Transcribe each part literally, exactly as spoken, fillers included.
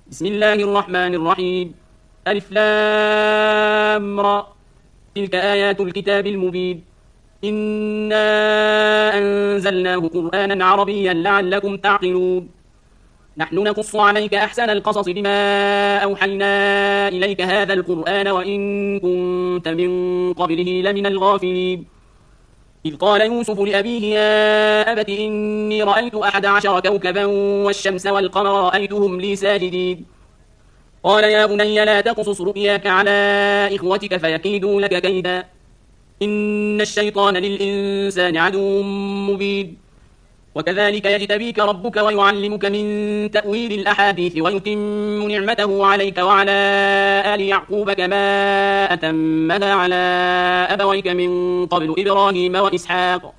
بسم الله الرحمن الرحيم. ألف لام را. تلك آيات الكتاب المبين. إنا أنزلناه قرآنا عربيا لعلكم تعقلون. نحن نقص عليك أحسن القصص بما أوحينا إليك هذا القرآن وإن كنت من قبله لمن الغافلين. إذ قال يوسف لأبيه يا أبت إني رأيت أحد عشر كوكبا والشمس والقمر رأيتهم لي ساجدين. قال يا بني لا تقصص رؤياك على إخوتك فيكيدوا لك كيدا إن الشيطان للإنسان عدو مبين. وكذلك يجتبيك ربك ويعلمك من تأويل الأحاديث ويتم نعمته عليك وعلى آل يعقوب كما أتمها على أبويك من قبل إبراهيم وإسحاق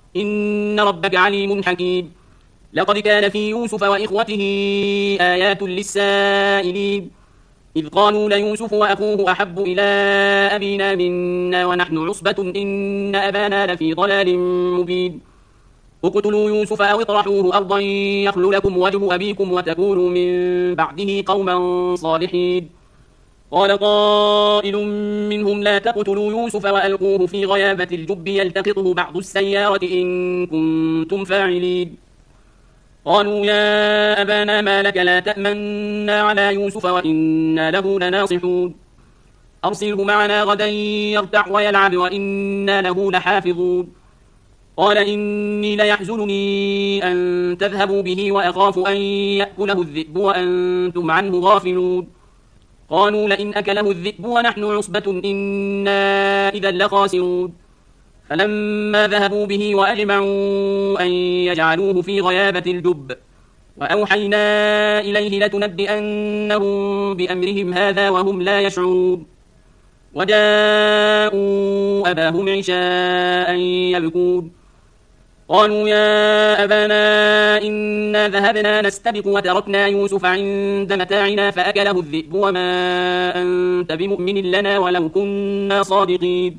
إن ربك عليم حكيم. لقد كان في يوسف وإخوته آيات للسائلين إذ قالوا ليوسف وأخوه أحب إلى أبينا منا ونحن عصبة إن أبانا لفي ضلال مبين. اقتلوا يوسف أو اطرحوه أرضا يخل لكم وجه أبيكم وتكونوا من بعده قوما صالحين. قال قائل منهم لا تقتلوا يوسف وألقوه في غيابة الجب يلتقطه بعض السيارة إن كنتم فاعلين. قالوا يا أبانا ما لك لا تأمنا على يوسف وإنا له لناصحون. أرسله معنا غدا يرتع ويلعب وإنا له لحافظون. قال إني ليحزنني أن تذهبوا به وأخاف أن يأكله الذئب وأنتم عنه غافلون. قالوا لئن أكله الذئب ونحن عصبة إنا إذا لخاسرون. فلما ذهبوا به وأجمعوا أن يجعلوه في غيابة الجب وأوحينا إليه لتنبئنهم بأمرهم هذا وهم لا يشعرون. وجاءوا أباهم عشاء يبكون. قالوا يا أبانا إنا ذهبنا نستبق وتركنا يوسف عند متاعنا فأكله الذئب وما أنت بمؤمن لنا ولو كنا صادقين.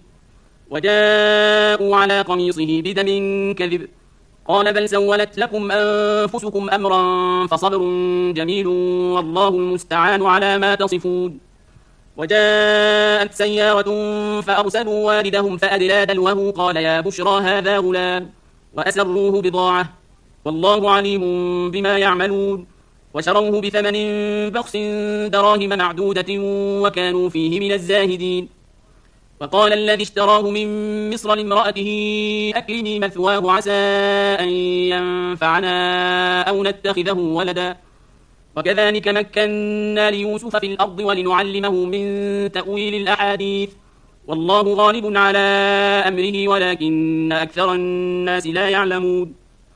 وجاءوا على قميصه بدم كذب قال بل سولت لكم أنفسكم أمرا فصبر جميل والله المستعان على ما تصفون. وجاءت سيارة فأرسلوا والدهم فأدلى دلوه قال يا بشرى هذا غلام وأسروه بضاعة والله عليم بما يعملون. وشروه بثمن بخس دراهم معدودة وكانوا فيه من الزاهدين. وقال الذي اشتراه من مصر لامرأته أكرمي مثواه عسى أن ينفعنا أو نتخذه ولدا. وكذلك مكنا ليوسف في الأرض ولنعلمه من تأويل الأحاديث والله غالب على أمره ولكن أكثر الناس لا يعلمون.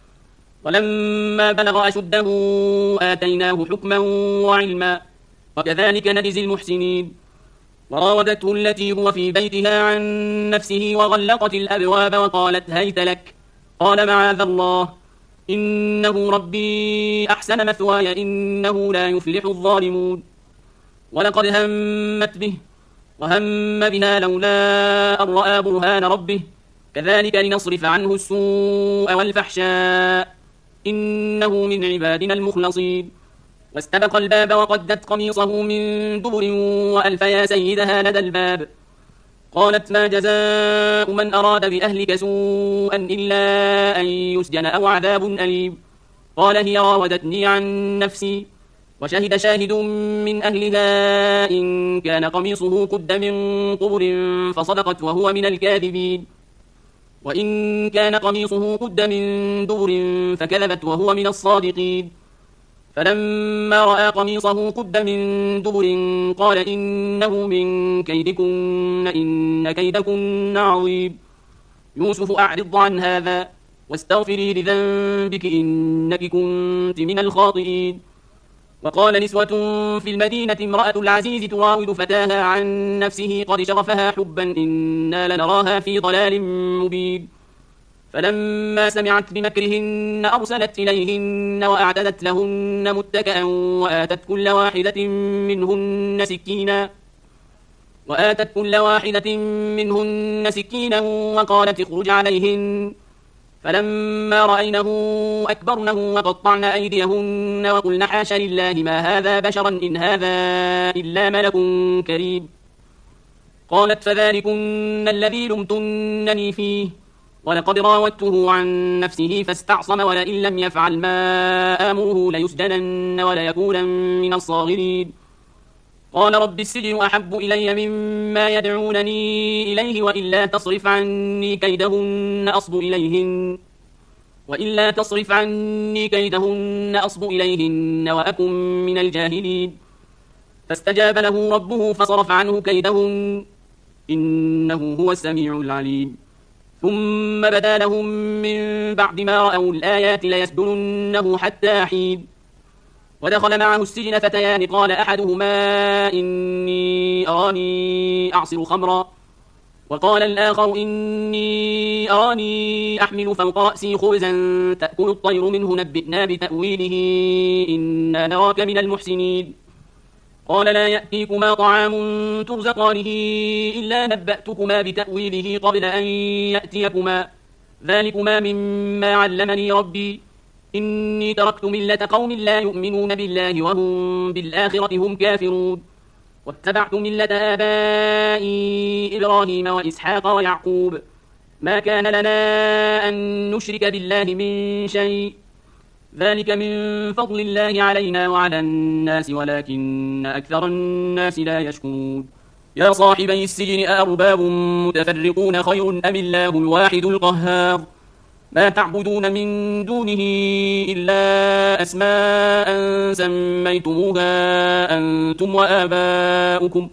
ولما بلغ أشده آتيناه حكما وعلما وكذلك نجزي المحسنين. وراودته التي هو في بيتها عن نفسه وغلقت الأبواب وقالت هيت لك قال معاذ الله إنه ربي أحسن مثواي إنه لا يفلح الظالمون. ولقد همت به وهم بها لولا أن رأى برهان ربه كذلك لنصرف عنه السوء والفحشاء إنه من عبادنا المخلصين. واستبق الباب وقدت قميصه من دبر وألف يا سيدها لدى الباب. قالت ما جزاء من أراد بأهلك سوءا إلا أن يسجن أو عذاب أليم. قال هي راودتني عن نفسي. وشهد شاهد من أهلها إن كان قميصه قد من قبر فصدقت وهو من الكاذبين. وإن كان قميصه قد من دبر فكذبت وهو من الصادقين. فلما رأى قميصه قد من دبر قال إنه من كيدكن إن كيدكن عظيم. يوسف أعرض عن هذا واستغفري لذنبك إنك كنت من الخاطئين. وقال نسوة في المدينة امرأة العزيز تراود فتاها عن نفسه قد شغفها حبا إنا لنراها في ضلال مبين. فلما سمعت بمكرهن أرسلت إليهن وأعتدت لهن متكئا وآتت كل واحدة منهن سكينا وآتت كل واحدة منهن سكينا وقالت اخرج عليهن فلما رأينه أكبرنه وقطعن أيديهن وقلن حاش لله ما هذا بشرا إن هذا إلا ملك كريم. قالت فذلكن الذي لمتنني فيه ولقد راودته عن نفسه فاستعصم ولئن لم يفعل ما آمره ليسجنن وليكون من الصاغرين. قال رب السجن أحب إلي مما يدعونني إليه وإلا تصرف عني كيدهن أصب إليهن وإلا تصرف عني كيدهن أصب إليهن وأكن من الجاهلين. فاستجاب له ربه فصرف عنه كيدهن إنه هو السميع العليم. ثم بدا لهم من بعد ما رأوا الآيات ليسجننه حتى حين. ودخل معه السجن فتيان قال أحدهما إني أراني أعصر خمرا وقال الآخر إني أراني أحمل فوق رأسي خبزا تأكل الطير منه نبئنا بتأويله إنا نراك من المحسنين. قال لا يأتيكما طعام ترزقانه إلا نبأتكما بتأويله قبل أن يأتيكما ذلكما مما علمني ربي إني تركت ملة قوم لا يؤمنون بالله وهم بالآخرة هم كافرون واتبعت ملة آبائي إبراهيم وإسحاق ويعقوب ما كان لنا أن نشرك بالله من شيء ذلك من فضل الله علينا وعلى الناس ولكن أكثر الناس لا يشكرون. يا صاحبي السجن أأرباب متفرقون خير أم الله الواحد القهار ما تعبدون من دونه إلا أسماء سميتموها أنتم وآباؤكم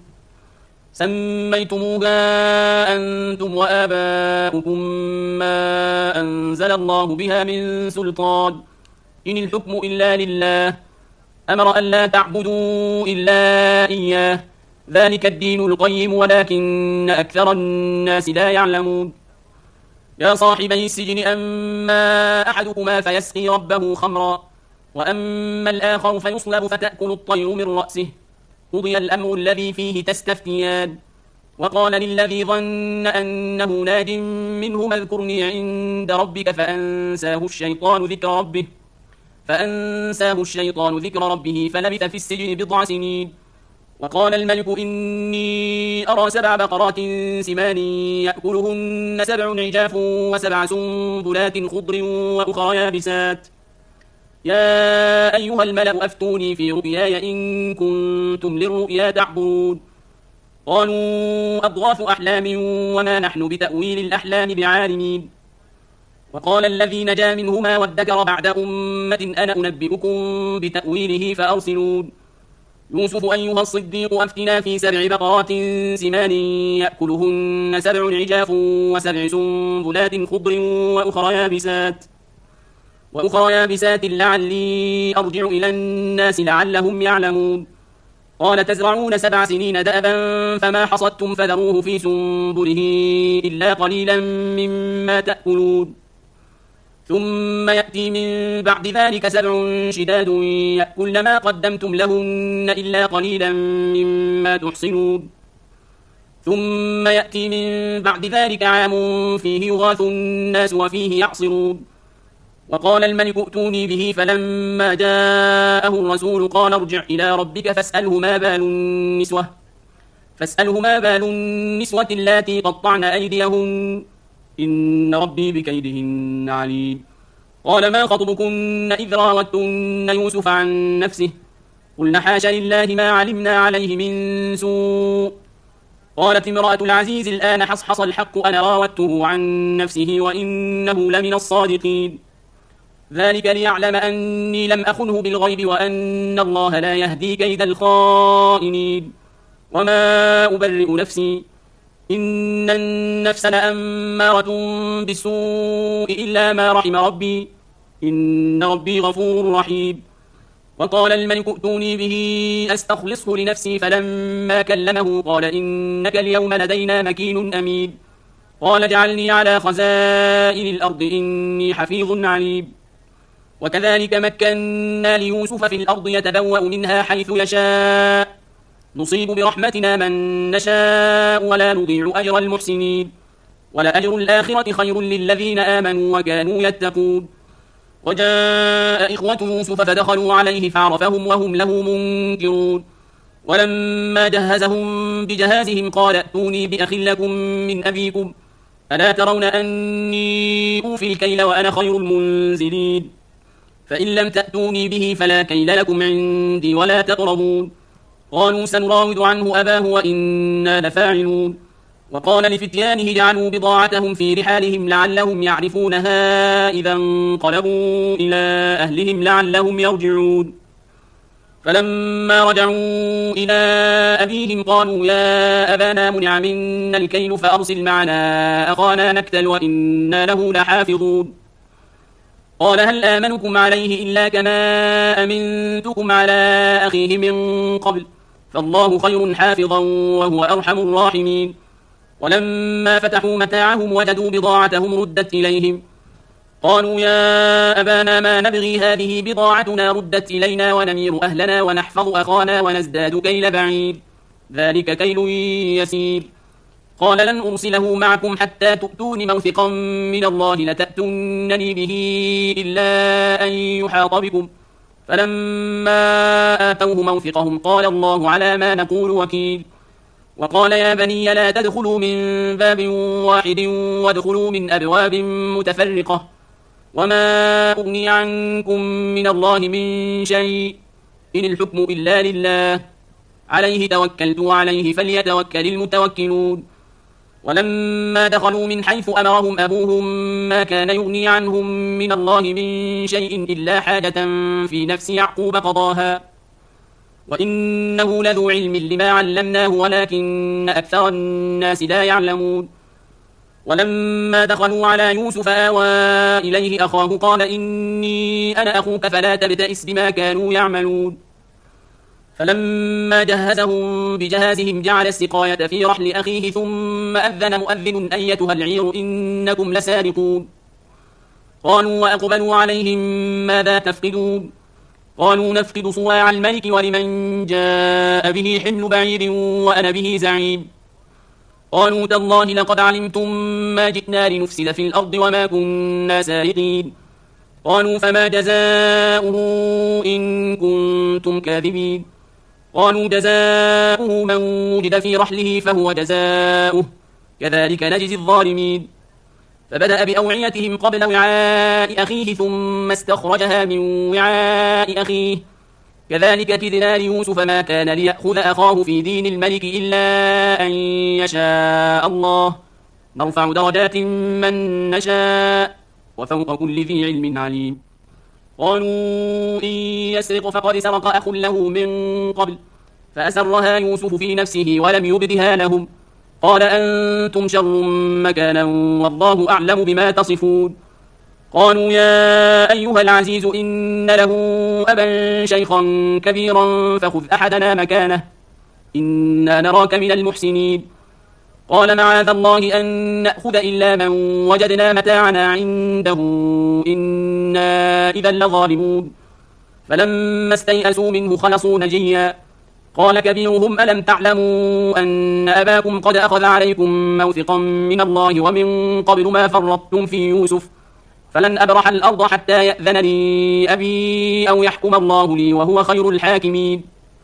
سميتموها أنتم وآباؤكم ما أنزل الله بها من سلطان إن الحكم إلا لله أمر أن لا تعبدوا إلا إياه ذلك الدين القيم ولكن أكثر الناس لا يعلمون. يا صاحبي السجن أما أحدكما فيسقي ربه خمرا وأما الآخر فيصلب فتأكل الطير من رأسه قضي الأمر الذي فيه تستفتيان. وقال للذي ظن أنه ناج منه اذكرني عند ربك فأنساه الشيطان ذكر ربه فأنساه الشيطان ذكر ربه فلبث في السجن بضع سنين. وقال الملك إني أرى سبع بقرات سمان يأكلهن سبع عجاف وسبع سنبلات خضر وأخرى يابسات يا أيها الملأ أفتوني في رؤياي إن كنتم للرؤيا تعبرون. قالوا أضغاث أحلام وما نحن بتأويل الأحلام بعالمين. وقال الذي نجا منهما وادكر بعد أمة أنا أنبئكم بتأويله فأرسلون. يوسف أيها الصديق أفتنا في سبع بقرات سمان يأكلهن سبع عجاف وسبع سنبلات خضر وأخرى يابسات وأخرى يابسات لعلي أرجع إلى الناس لعلهم يعلمون. قال تزرعون سبع سنين دأبا فما حصدتم فذروه في سنبله إلا قليلا مما تأكلون ثم يأتي من بعد ذلك سبع شداد يأكلن ما قدمتم لهن إلا قليلا مما تحصنون ثم يأتي من بعد ذلك عام فيه يغاث الناس وفيه يعصرون. وقال الملك ائتوني به فلما جاءه الرسول قال ارجع إلى ربك فاسأله ما بال النسوة فاسأله ما بال النسوة اللاتي قطعن أيديهن إن ربي بكيدهن عليم. قال ما خطبكن إذ راوتن يوسف عن نفسه قلنا حاش لله ما علمنا عليه من سوء. قالت امرأة العزيز الآن حصحص الحق أنا راودته عن نفسه وإنه لمن الصادقين ذلك ليعلم أني لم أخنه بالغيب وأن الله لا يهدي كيد الخائنين. وما أبرئ نفسي إن النفس لأمارة بالسوء إلا ما رحم ربي إن ربي غفور رحيم. وقال الملك ائتوني به أستخلصه لنفسي فلما كلمه قال إنك اليوم لدينا مكين أمين. قال اجعلني على خزائن الأرض إني حفيظ عليم. وكذلك مكنا ليوسف في الأرض يتبوأ منها حيث يشاء نصيب برحمتنا من نشاء ولا نضيع أجر المحسنين. ولأجر الآخرة خير للذين آمنوا وكانوا يتقون. وجاء إخوة يوسف فدخلوا عليه فعرفهم وهم له منكرون. ولما جهزهم بجهازهم قال ائتوني بأخ لكم من أبيكم ألا ترون أني أوفي الكيل وأنا خير المنزلين فإن لم تأتوني به فلا كيل لكم عندي ولا تقربون. قالوا سنراود عنه أباه وإنا لفاعلون. وقال لفتيانه جعلوا بضاعتهم في رحالهم لعلهم يعرفونها إذا انقلبوا إلى أهلهم لعلهم يرجعون. فلما رجعوا إلى أبيهم قالوا يا أبانا منع منا الكيل فأرسل معنا أخانا نكتل وإنا له لحافظون. قال هل آمنكم عليه إلا كما أمنتكم على أخيه من قبل فالله خير حافظا وهو أرحم الراحمين. ولما فتحوا متاعهم وجدوا بضاعتهم ردت إليهم قالوا يا أبانا ما نبغي هذه بضاعتنا ردت إلينا ونمير أهلنا ونحفظ أخانا ونزداد كيل بعيد ذلك كيل يسير. قال لن أرسله معكم حتى تؤتون موثقا من الله لتأتونني به إلا أن يحاط بكم فلما آتوه موثقهم قال الله على ما نقول وكيل. وقال يا بني لا تدخلوا من باب واحد وادخلوا من أبواب متفرقة وما أغني عنكم من الله من شيء إن الحكم إلا لله عليه توكلت وعليه فليتوكل المتوكلون. ولما دخلوا من حيث أمرهم أبوهم ما كان يغني عنهم من الله من شيء إلا حاجة في نفس يعقوب قضاها وإنه لذو علم لما علمناه ولكن أكثر الناس لا يعلمون. ولما دخلوا على يوسف آوى إليه أخاه قال إني أنا أخوك فلا تبتئس بما كانوا يعملون. فلما جهزهم بجهازهم جعل السقاية في رحل أخيه ثم أذن مؤذن أيتها العير إنكم لسارقون. قالوا وأقبلوا عليهم ماذا تفقدون قالوا نفقد صواع الملك ولمن جاء به حمل بعير وأنا به زعيم. قالوا تالله لقد علمتم ما جئنا لنفسد في الأرض وما كنا سارقين. قالوا فما جزاؤه إن كنتم كاذبين. قالوا جزاؤه من وجد في رحله فهو جزاؤه كذلك نجزي الظالمين. فبدأ بأوعيتهم قبل وعاء أخيه ثم استخرجها من وعاء أخيه كذلك كدنا ليوسف ما كان ليأخذ أخاه في دين الملك إلا أن يشاء الله نرفع درجات من نشاء وفوق كل ذي علم عليم. قالوا إن يسرق فقد سرق أخ له من قبل فأسرها يوسف في نفسه ولم يبدها لهم قال أنتم شر مكانا والله أعلم بما تصفون. قالوا يا أيها العزيز إن له أبا شيخا كبيرا فخذ أحدنا مكانه إنا نراك من المحسنين. قال معاذ الله أن نأخذ إلا من وجدنا متاعنا عنده إنا إذا لظالمون. فلما استيئسوا منه خلصوا نجيا قال كبيرهم ألم تعلموا أن أباكم قد أخذ عليكم موثقا من الله ومن قبل ما فرطتم في يوسف فلن أبرح الأرض حتى يأذن لي أبي أو يحكم الله لي وهو خير الحاكمين.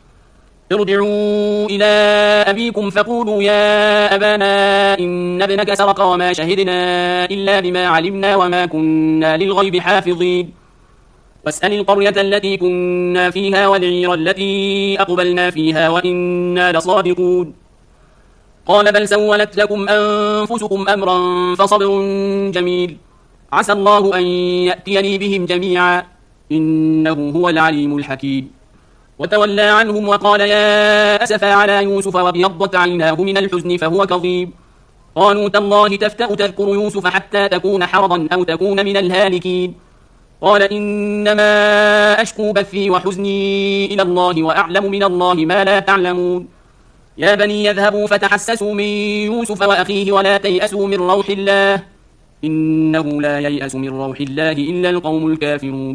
ارجعوا إلى أبيكم فقولوا يا أبانا إن ابنك سرق وما شهدنا إلا بما علمنا وما كنا للغيب حافظين. واسأل القرية التي كنا فيها والعير التي أقبلنا فيها وإنا لصادقون. قال بل سولت لكم أنفسكم أمرا فصبر جميل عسى الله أن يأتيني بهم جميعا إنه هو العليم الحكيم. وتولى عنهم وقال يا أسفا على يوسف وابيضت عيناه من الحزن فهو كظيم. قالوا تالله تفتأ تذكر يوسف حتى تكون حرضا أو تكون من الهالكين. قال إنما أشكو بثي وحزني إلى الله وأعلم من الله ما لا تعلمون. يا بني يذهبوا فتحسسوا من يوسف وأخيه ولا تيأسوا من روح الله إنه لا ييأس من روح الله إلا القوم الكافرون.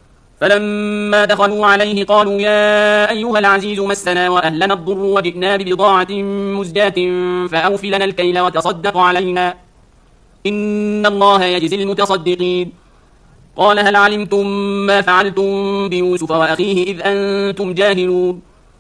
فلما دخلوا عليه قالوا يا أيها العزيز مسنا وأهلنا الضر وجئنا ببضاعة مزجاة فأوف لنا الكيل وتصدق علينا إن الله يجزي المتصدقين. قال هل علمتم ما فعلتم بيوسف وأخيه إذ أنتم جاهلون؟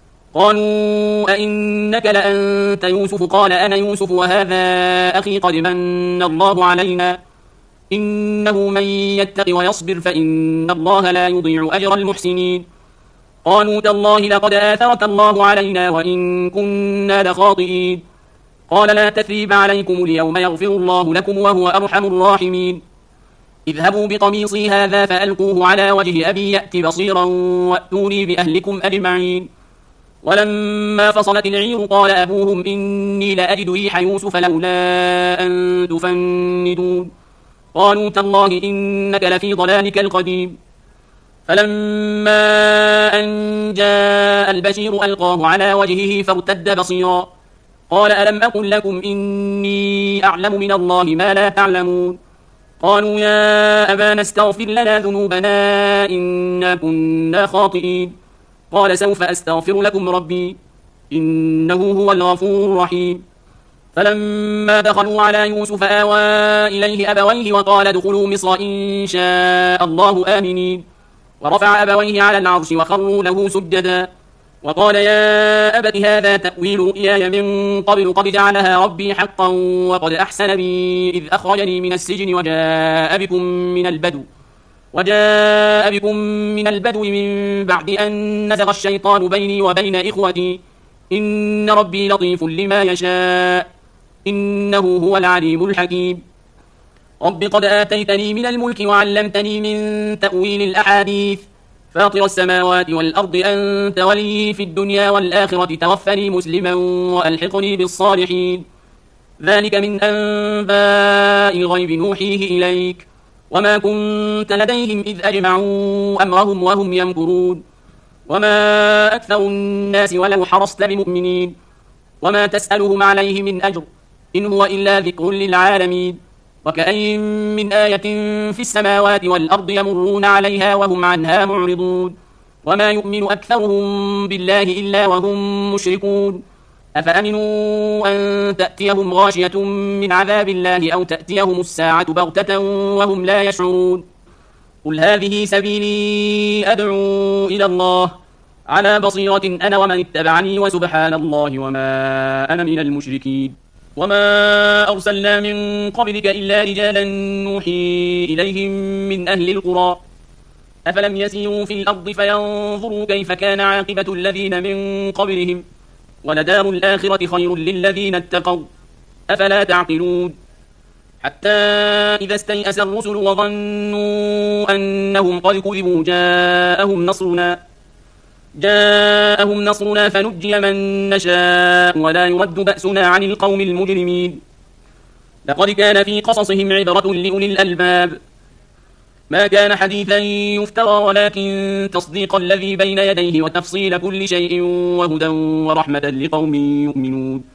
قالوا أئنك لأنت يوسف؟ قال أنا يوسف وهذا أخي قد من الله علينا إنه من يتق ويصبر فإن الله لا يضيع أجر المحسنين. قالوا تالله لقد آثرك الله علينا وإن كنا لخاطئين. قال لا تثريب عليكم اليوم يغفر الله لكم وهو أرحم الراحمين. اذهبوا بقميصي هذا فألقوه على وجه أبي يأت بصيرا وأتوني بأهلكم أجمعين. ولما فصلت العير قال أبوهم إني لأجد ريح يوسف لولا أن تفندون. قالوا تالله إنك لفي ضلالك القديم. فلما أن جاء البشير ألقاه على وجهه فارتد بصيرا قال ألم أقل لكم إني أعلم من الله ما لا تعلمون؟ قالوا يا أبانا استغفر لنا ذنوبنا إنا كنا خاطئين. قال سوف أستغفر لكم ربي إنه هو الغفور الرحيم. فلما دخلوا على يوسف آوى إليه أبويه وقال ادخلوا مصر إن شاء الله آمنين. ورفع أبويه على العرش وخروا له سجدا وقال يا أبت هذا تأويل رؤياي من قبل قد جعلها ربي حقا وقد أحسن بي إذ أخرجني من السجن وجاء بكم من البدو وجاء بكم من البدو من بعد أن نزغ الشيطان بيني وبين إخوتي إن ربي لطيف لما يشاء إنه هو العليم الحكيم. رب قد آتيتني من الملك وعلمتني من تأويل الأحاديث فاطر السماوات والأرض أنت ولي في الدنيا والآخرة توفني مسلما وألحقني بالصالحين. ذلك من أنباء الغيب نوحيه إليك وما كنت لديهم إذ أجمعوا أمرهم وهم يمكرون. وما أكثر الناس ولو حرصت بمؤمنين وما تسألهم عليه من أجر إن هو إلا ذكر للعالمين. وكأين من آية في السماوات والأرض يمرون عليها وهم عنها معرضون وما يؤمن أكثرهم بالله إلا وهم مشركون. أفأمنوا أن تأتيهم غاشية من عذاب الله أو تأتيهم الساعة بغتة وهم لا يشعرون. قل هذه سبيلي أدعو إلى الله على بصيرة أنا ومن اتبعني وسبحان الله وما أنا من المشركين. وما أرسلنا من قبلك إلا رجالا نوحي إليهم من أهل القرى أفلم يسيروا في الأرض فينظروا كيف كان عاقبة الذين من قبلهم ولدار الآخرة خير للذين اتقوا أفلا تعقلون. حتى إذا استيأس الرسل وظنوا أنهم قد كذبوا جاءهم نصرنا جاءهم نصرنا فنجي من نشاء ولا يرد بأسنا عن القوم المجرمين. لقد كان في قصصهم عبرة لأولي الألباب ما كان حديثا يفترى ولكن تصديق الذي بين يديه وتفصيل كل شيء وهدى ورحمة لقوم يؤمنون.